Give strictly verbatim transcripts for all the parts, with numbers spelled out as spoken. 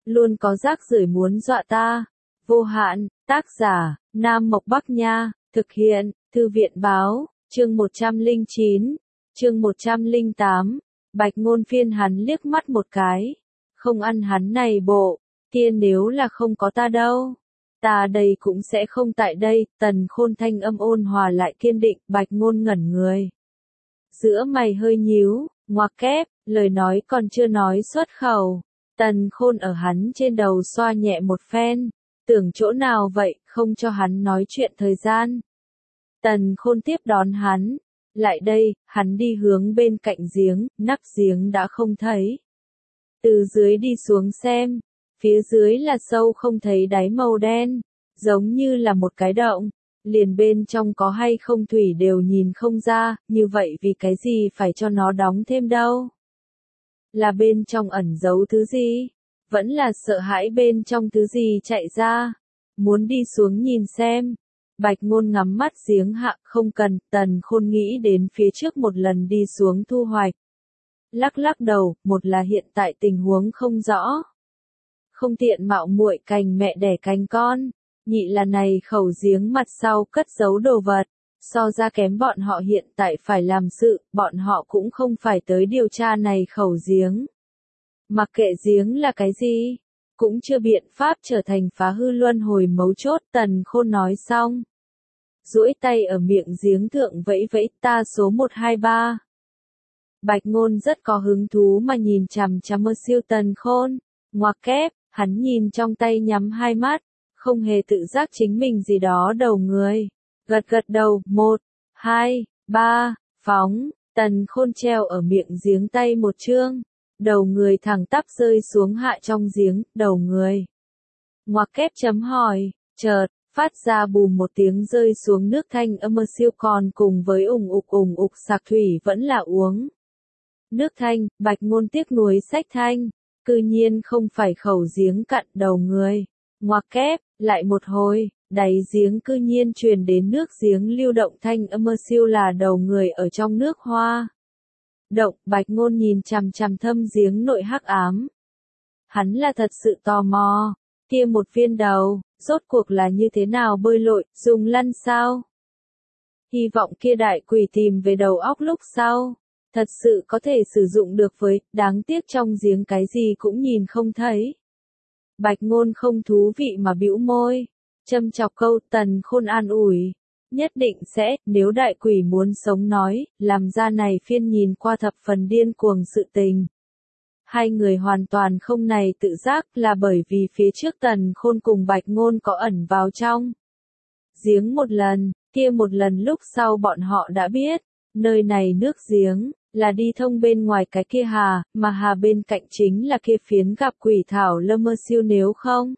luôn có rác rưởi muốn dọa ta. Vô hạn, tác giả, Nam Mộc Bắc Nha, thực hiện, Thư viện Báo, chương một trăm lẻ chín, chương một trăm lẻ tám, Bạch Ngôn phiên hắn liếc mắt một cái. Không ăn hắn này bộ, kia nếu là không có ta đâu. Ta đây cũng sẽ không tại đây, Tần Khôn thanh âm ôn hòa lại kiên định, Bạch Ngôn ngẩn người. Giữa mày hơi nhíu, ngoặc kép, lời nói còn chưa nói xuất khẩu. Tần Khôn ở hắn trên đầu xoa nhẹ một phen, tưởng chỗ nào vậy, không cho hắn nói chuyện thời gian. Tần Khôn tiếp đón hắn, lại đây, hắn đi hướng bên cạnh giếng, nắp giếng đã không thấy. Từ dưới đi xuống xem, phía dưới là sâu không thấy đáy màu đen, giống như là một cái động, liền bên trong có hay không thủy đều nhìn không ra, như vậy vì cái gì phải cho nó đóng thêm đâu? Là bên trong ẩn giấu thứ gì? Vẫn là sợ hãi bên trong thứ gì chạy ra? Muốn đi xuống nhìn xem. Bạch Ngôn ngắm mắt giếng hạ, không cần, Tần Khôn nghĩ đến phía trước một lần đi xuống thu hoạch. Lắc lắc đầu, một là hiện tại tình huống không rõ. Không tiện mạo muội cành mẹ đẻ cành con, nhị là này khẩu giếng mặt sau cất giấu đồ vật, so ra kém bọn họ hiện tại phải làm sự, bọn họ cũng không phải tới điều tra này khẩu giếng. Mặc kệ giếng là cái gì, cũng chưa biện pháp trở thành phá hư luân hồi mấu chốt. Tần Khôn nói xong, duỗi tay ở miệng giếng thượng vẫy vẫy, ta số một hai ba. Bạch Ngôn rất có hứng thú mà nhìn chằm chằm mơ siêu Tần Khôn, ngoặc kép, hắn nhìn trong tay nhắm hai mắt, không hề tự giác chính mình gì đó đầu người, gật gật đầu, một, hai, ba, phóng, Tần Khôn treo ở miệng giếng tay một chương, đầu người thẳng tắp rơi xuống hạ trong giếng, đầu người. Ngoặc kép chấm hỏi, chợt, phát ra bùm một tiếng rơi xuống nước thanh âm mơ siêu còn cùng với ủng ục ủng ục sạc thủy vẫn là uống. Nước thanh, Bạch Ngôn tiếc nuối sách thanh, cư nhiên không phải khẩu giếng cặn đầu người. Ngoặc kép, lại một hồi, đáy giếng cư nhiên truyền đến nước giếng lưu động thanh âm mơ siêu là đầu người ở trong nước hoa. Động, Bạch Ngôn nhìn chằm chằm thâm giếng nội hắc ám. Hắn là thật sự tò mò, kia một viên đầu, rốt cuộc là như thế nào bơi lội, dùng lăn sao? Hy vọng kia đại quỷ tìm về đầu óc lúc sau, thật sự có thể sử dụng được với, đáng tiếc trong giếng cái gì cũng nhìn không thấy. Bạch Ngôn không thú vị mà bĩu môi, châm chọc câu. Tần Khôn an ủi, nhất định sẽ, nếu đại quỷ muốn sống nói, làm ra này phiên nhìn qua thập phần điên cuồng sự tình. Hai người hoàn toàn không này tự giác là bởi vì phía trước Tần Khôn cùng Bạch Ngôn có ẩn vào trong giếng một lần, kia một lần lúc sau bọn họ đã biết, nơi này nước giếng, là đi thông bên ngoài cái kia hà, mà hà bên cạnh chính là kia phiến gặp quỷ thảo lơ mơ siêu nếu không.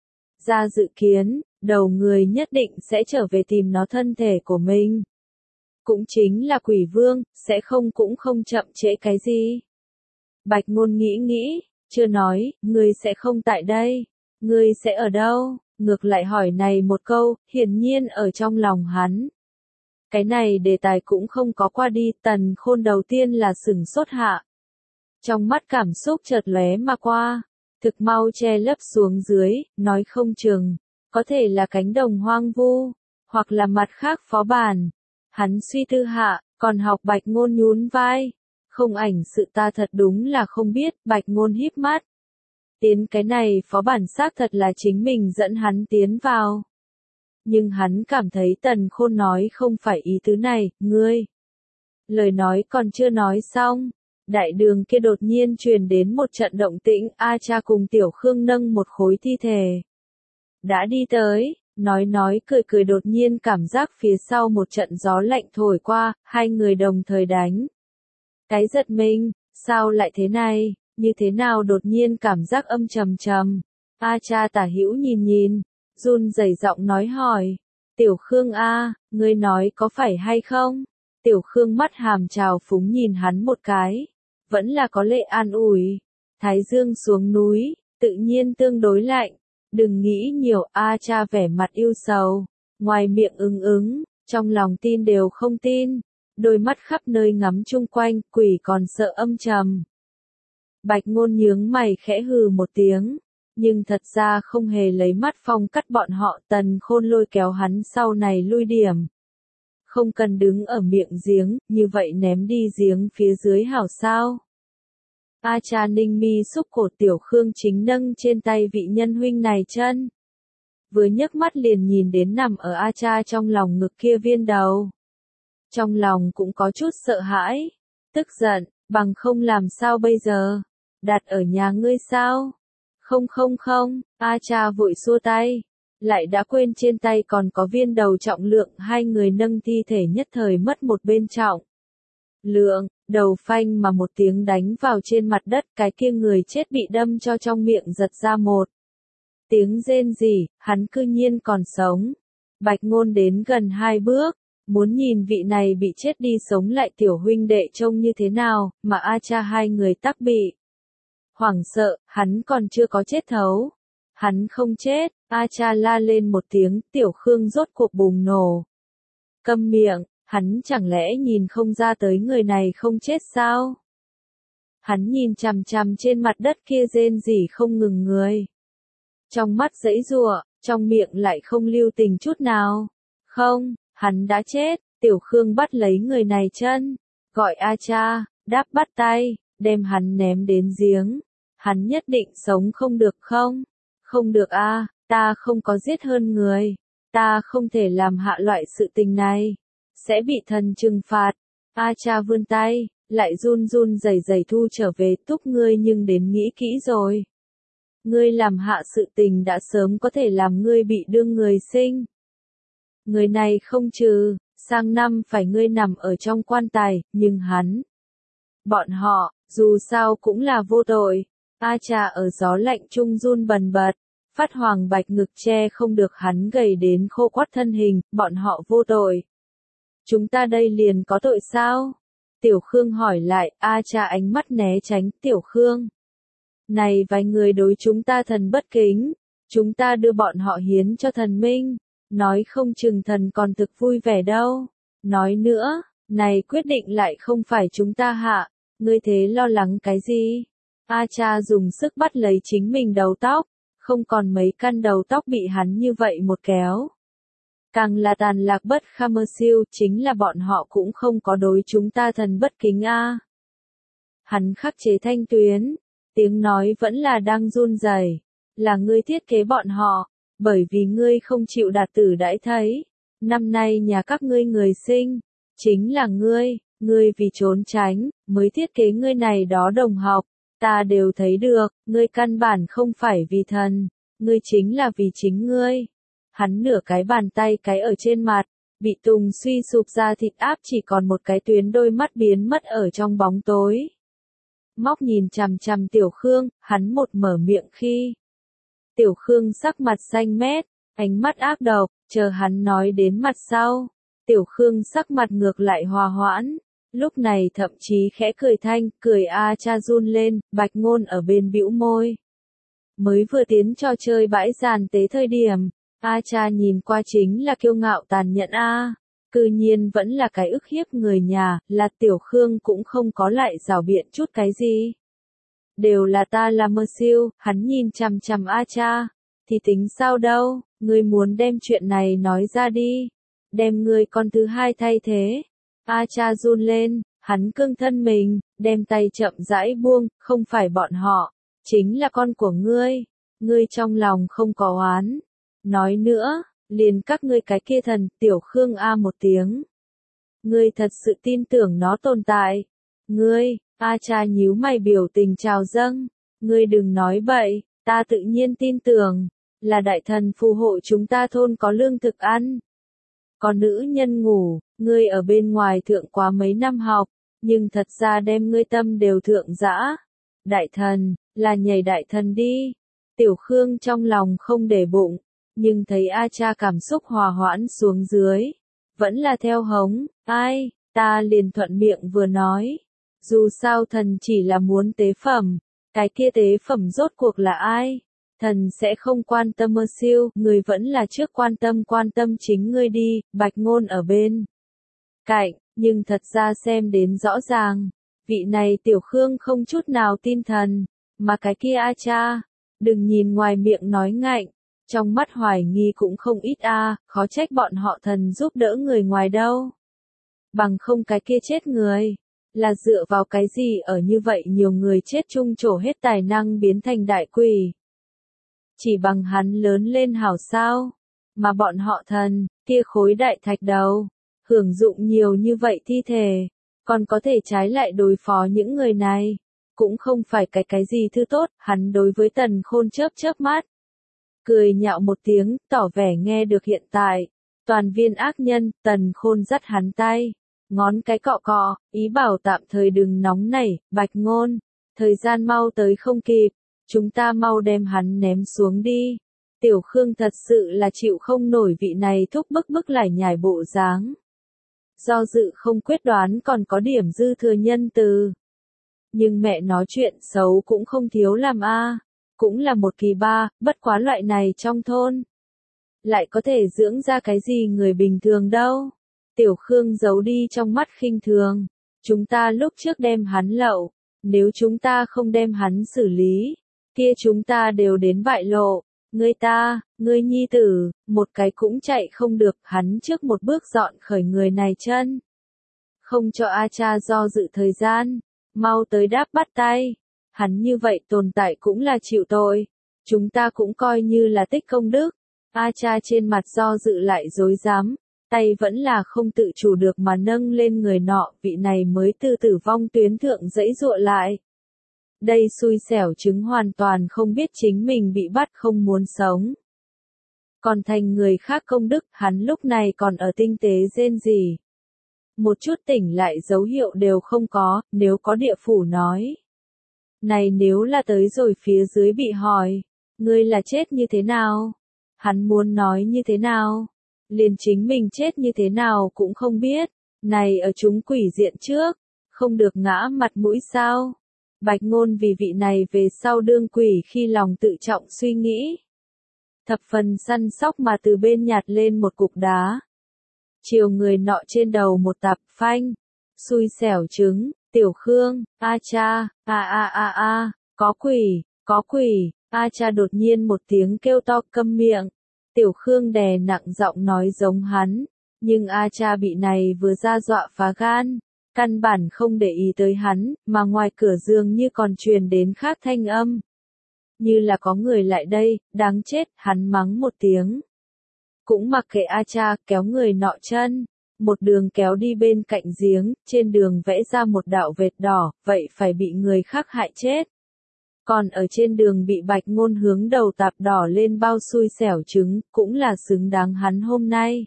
Ra dự kiến, đầu người nhất định sẽ trở về tìm nó thân thể của mình. Cũng chính là quỷ vương, sẽ không cũng không chậm trễ cái gì. Bạch Ngôn nghĩ nghĩ, chưa nói, ngươi sẽ không tại đây, ngươi sẽ ở đâu, ngược lại hỏi này một câu, hiển nhiên ở trong lòng hắn. Cái này đề tài cũng không có qua đi, Tần Khôn đầu tiên là sửng sốt hạ. Trong mắt cảm xúc chợt lóe mà qua, thực mau che lấp xuống dưới, nói không chừng, có thể là cánh đồng hoang vu, hoặc là mặt khác phó bản. Hắn suy tư hạ, còn học Bạch Ngôn nhún vai. Không ảnh sự ta thật đúng là không biết, Bạch Ngôn híp mắt. Tiến cái này phó bản xác thật là chính mình dẫn hắn tiến vào. Nhưng hắn cảm thấy Tần Khôn nói không phải ý tứ này, ngươi. Lời nói còn chưa nói xong, đại đường kia đột nhiên truyền đến một trận động tĩnh, A Cha cùng Tiểu Khương nâng một khối thi thể. Đã đi tới, nói nói cười cười đột nhiên cảm giác phía sau một trận gió lạnh thổi qua, hai người đồng thời đánh. Cái giật mình, sao lại thế này, như thế nào đột nhiên cảm giác âm trầm trầm. A Cha tả hữu nhìn nhìn, run rẩy giọng nói hỏi, Tiểu Khương a, ngươi nói có phải hay không? Tiểu Khương mắt hàm trào phúng nhìn hắn một cái, vẫn là có lệ an ủi. Thái dương xuống núi, tự nhiên tương đối lạnh, đừng nghĩ nhiều. A Cha vẻ mặt yêu sầu, ngoài miệng ứng ứng, trong lòng tin đều không tin. Đôi mắt khắp nơi ngắm chung quanh, quỷ còn sợ âm trầm. Bạch Ngôn nhướng mày khẽ hừ một tiếng, nhưng thật ra không hề lấy mắt phong cắt bọn họ. Tần Khôn lôi kéo hắn sau này lui điểm. Không cần đứng ở miệng giếng, như vậy ném đi giếng phía dưới hảo sao. A Cha ninh mi xúc cổ Tiểu Khương chính nâng trên tay vị nhân huynh này chân. Vừa nhấc mắt liền nhìn đến nằm ở A Cha trong lòng ngực kia viên đầu. Trong lòng cũng có chút sợ hãi, tức giận, bằng không làm sao bây giờ, đặt ở nhà ngươi sao? Không không không, A Cha vội xua tay, lại đã quên trên tay còn có viên đầu trọng lượng. Hai người nâng thi thể nhất thời mất một bên trọng lượng, đầu phanh mà một tiếng đánh vào trên mặt đất. Cái kia người chết bị đâm cho trong miệng giật ra một tiếng rên rỉ, hắn cư nhiên còn sống. Bạch Ngôn đến gần hai bước, muốn nhìn vị này bị chết đi sống lại tiểu huynh đệ trông như thế nào, mà A Cha hai người tắc bị hoảng sợ. Hắn còn chưa có chết thấu, hắn không chết. A Cha la lên một tiếng, Tiểu Khương rốt cuộc bùng nổ. Câm miệng, hắn chẳng lẽ nhìn không ra tới người này không chết sao? Hắn nhìn chằm chằm trên mặt đất kia rên rỉ không ngừng người. Trong mắt giãy giụa, trong miệng lại không lưu tình chút nào. Không, hắn đã chết. Tiểu Khương bắt lấy người này chân, gọi A Cha, đáp bắt tay, đem hắn ném đến giếng. Hắn nhất định sống không được không? Không được a, ta không có giết hơn người. Ta không thể làm hạ loại sự tình này. Sẽ bị thần trừng phạt. A Cha vươn tay, lại run run rẩy rẩy thu trở về. Túc ngươi nhưng đến nghĩ kỹ rồi. Ngươi làm hạ sự tình đã sớm có thể làm ngươi bị đương người sinh. Người này không trừ, sang năm phải ngươi nằm ở trong quan tài, nhưng hắn. Bọn họ, dù sao cũng là vô tội. A Cha ở gió lạnh trung run bần bật, phát hoàng bạch ngực che không được hắn gầy đến khô quắt thân hình. Bọn họ vô tội. Chúng ta đây liền có tội sao? Tiểu Khương hỏi lại. A Cha ánh mắt né tránh. Tiểu Khương, này vài người đối chúng ta thần bất kính, chúng ta đưa bọn họ hiến cho thần minh, nói không chừng thần còn thực vui vẻ đâu. Nói nữa, này quyết định lại không phải chúng ta hạ, ngươi thế lo lắng cái gì? A Cha dùng sức bắt lấy chính mình đầu tóc, không còn mấy căn đầu tóc bị hắn như vậy một kéo. Càng là tàn lạc bất kham mơ siêu, chính là bọn họ cũng không có đối chúng ta thần bất kính a. Hắn khắc chế thanh tuyến, tiếng nói vẫn là đang run rẩy. Là ngươi thiết kế bọn họ, bởi vì ngươi không chịu đạt tử đãi thấy. Năm nay nhà các ngươi người sinh, chính là ngươi, ngươi vì trốn tránh, mới thiết kế ngươi này đó đồng học. Ta đều thấy được, ngươi căn bản không phải vì thần, ngươi chính là vì chính ngươi. Hắn nửa cái bàn tay cái ở trên mặt, bị tùng suy sụp ra thịt áp chỉ còn một cái tuyến, đôi mắt biến mất ở trong bóng tối. Móc nhìn chằm chằm Tiểu Khương, hắn một mở miệng khi. Tiểu Khương sắc mặt xanh mét, ánh mắt ác độc, chờ hắn nói đến mặt sau. Tiểu Khương sắc mặt ngược lại hòa hoãn, lúc này thậm chí khẽ cười thanh, cười A Cha run lên. Bạch Ngôn ở bên bĩu môi. Mới vừa tiến cho chơi bãi giàn tế thời điểm, A Cha nhìn qua chính là kiêu ngạo tàn nhẫn a, cư nhiên vẫn là cái ức hiếp người nhà. Là Tiểu Khương cũng không có lại rảo biện chút cái gì. Đều là ta là mơ siêu. Hắn nhìn chằm chằm A Cha, thì tính sao đâu, ngươi muốn đem chuyện này nói ra đi, đem ngươi con thứ hai thay thế. A Cha run lên, hắn cương thân mình, đem tay chậm rãi buông. Không phải bọn họ, chính là con của ngươi, ngươi trong lòng không có oán. Nói nữa, liền các ngươi cái kia thần. Tiểu Khương a một tiếng. Ngươi thật sự tin tưởng nó tồn tại? Ngươi, A Cha nhíu mày biểu tình trào dâng. Ngươi đừng nói bậy, ta tự nhiên tin tưởng, là đại thần phù hộ chúng ta thôn có lương thực ăn. Có nữ nhân ngủ, ngươi ở bên ngoài thượng quá mấy năm học, nhưng thật ra đem ngươi tâm đều thượng dã. Đại thần, là nhảy đại thần đi. Tiểu Khương trong lòng không để bụng, nhưng thấy A Cha cảm xúc hòa hoãn xuống dưới, vẫn là theo hống. Ai, ta liền thuận miệng vừa nói. Dù sao thần chỉ là muốn tế phẩm, cái kia tế phẩm rốt cuộc là ai? Thần sẽ không quan tâm mơ siêu, người vẫn là trước quan tâm quan tâm chính ngươi đi. Bạch Ngôn ở bên cạnh, nhưng thật ra xem đến rõ ràng, vị này Tiểu Khương không chút nào tin thần, mà cái kia A Cha, Đừng nhìn ngoài miệng nói ngạnh, trong mắt hoài nghi cũng không ít a, khó trách bọn họ thần giúp đỡ người ngoài đâu. Bằng không cái kia chết người, là dựa vào cái gì ở như vậy nhiều người chết chung trổ hết tài năng biến thành đại quỷ. Chỉ bằng hắn lớn lên hảo sao, mà bọn họ thần, kia khối đại thạch đầu, hưởng dụng nhiều như vậy thi thể, còn có thể trái lại đối phó những người này, cũng không phải cái cái gì thứ tốt, hắn đối với Tần Khôn chớp chớp mắt. Cười nhạo một tiếng, tỏ vẻ nghe được hiện tại, toàn viên ác nhân, Tần Khôn dắt hắn tay, ngón cái cọ cọ, ý bảo tạm thời đừng nóng nảy, Bạch Ngôn, thời gian mau tới không kịp, chúng ta mau đem hắn ném xuống đi. Tiểu Khương thật sự là chịu không nổi vị này thúc bức bức lải nhải bộ dáng. Do dự không quyết đoán còn có điểm dư thừa nhân từ. Nhưng mẹ nói chuyện xấu cũng không thiếu làm a, cũng là một kỳ ba, bất quá loại này trong thôn. Lại có thể dưỡng ra cái gì người bình thường đâu. Tiểu Khương giấu đi trong mắt khinh thường. Chúng ta lúc trước đem hắn lậu, nếu chúng ta không đem hắn xử lý, kia chúng ta đều đến bại lộ. Ngươi ta, ngươi nhi tử, một cái cũng chạy không được, hắn trước một bước dọn khởi người này chân. Không cho A Cha do dự thời gian, mau tới đáp bắt tay. Hắn như vậy tồn tại cũng là chịu tội. Chúng ta cũng coi như là tích công đức. A Cha trên mặt do dự lại dối dám, tay vẫn là không tự chủ được mà nâng lên người nọ, vị này mới từ tử vong tuyến thượng dãy dụa lại. Đây xui xẻo chứng hoàn toàn không biết chính mình bị bắt không muốn sống. Còn thành người khác công đức, hắn lúc này còn ở tinh tế rên rỉ. Một chút tỉnh lại dấu hiệu đều không có, nếu có địa phủ nói. Này nếu là tới rồi phía dưới bị hỏi, ngươi là chết như thế nào? Hắn muốn nói như thế nào? Liền chính mình chết như thế nào cũng không biết. Này ở chúng quỷ diện trước, không được ngã mặt mũi sao? Bạch Ngôn vì vị này về sau đương quỷ khi lòng tự trọng suy nghĩ. Thập phần săn sóc mà từ bên nhặt lên một cục đá. Chiều người nọ trên đầu một tạp phanh. Xui xẻo trứng, Tiểu Khương, A Cha, a a a a, có quỷ, có quỷ, A Cha đột nhiên một tiếng kêu to câm miệng. Tiểu Khương đè nặng giọng nói giống hắn, nhưng A Cha bị này vừa ra dọa phá gan. Căn bản không để ý tới hắn, mà ngoài cửa dường như còn truyền đến khác thanh âm. Như là có người lại đây, đáng chết, hắn mắng một tiếng. Cũng mặc kệ A Cha, kéo người nọ chân, một đường kéo đi bên cạnh giếng, trên đường vẽ ra một đạo vệt đỏ, vậy phải bị người khác hại chết. Còn ở trên đường bị Bạch Ngôn hướng đầu tạp đỏ lên bao xui xẻo trứng, cũng là xứng đáng hắn hôm nay.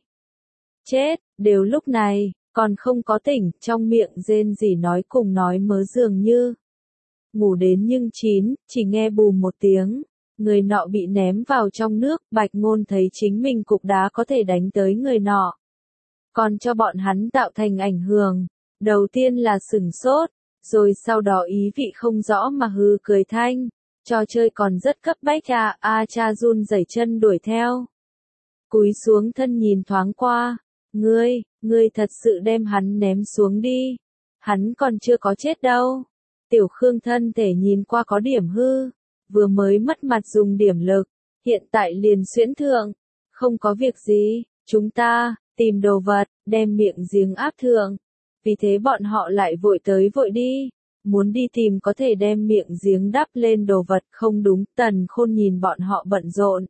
Chết, đều lúc này. Còn không có tỉnh, trong miệng rên rỉ nói cùng nói mớ dường như. Ngủ đến nhưng chín, chỉ nghe bùm một tiếng. Người nọ bị ném vào trong nước, Bạch Ngôn thấy chính mình cục đá có thể đánh tới người nọ. Còn cho bọn hắn tạo thành ảnh hưởng. Đầu tiên là sửng sốt, rồi sau đó ý vị không rõ mà hừ cười thanh. Trò chơi còn rất cấp bách à, A Cha run rẩy chân đuổi theo. Cúi xuống thân nhìn thoáng qua. Ngươi, ngươi thật sự đem hắn ném xuống đi. Hắn còn chưa có chết đâu. Tiểu Khương thân thể nhìn qua có điểm hư. Vừa mới mất mặt dùng điểm lực. Hiện tại liền xuyễn thượng. Không có việc gì. Chúng ta, tìm đồ vật, đem miệng giếng áp thượng. Vì thế bọn họ lại vội tới vội đi. Muốn đi tìm có thể đem miệng giếng đắp lên đồ vật không đúng. Tần Khôn nhìn bọn họ bận rộn.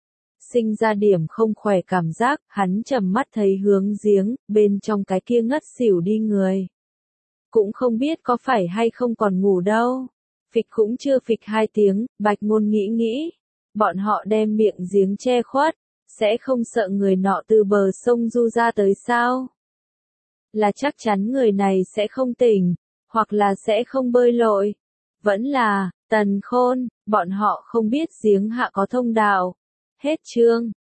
Sinh ra điểm không khỏe cảm giác, hắn trầm mắt thấy hướng giếng, bên trong cái kia ngất xỉu đi người. Cũng không biết có phải hay không còn ngủ đâu. Phịch cũng chưa phịch hai tiếng, Bạch Ngôn nghĩ nghĩ. Bọn họ đem miệng giếng che khuất, sẽ không sợ người nọ từ bờ sông du ra tới sao? Là chắc chắn người này sẽ không tỉnh, hoặc là sẽ không bơi lội. Vẫn là, Tần Khôn, bọn họ không biết giếng hạ có thông đạo. Hết chương.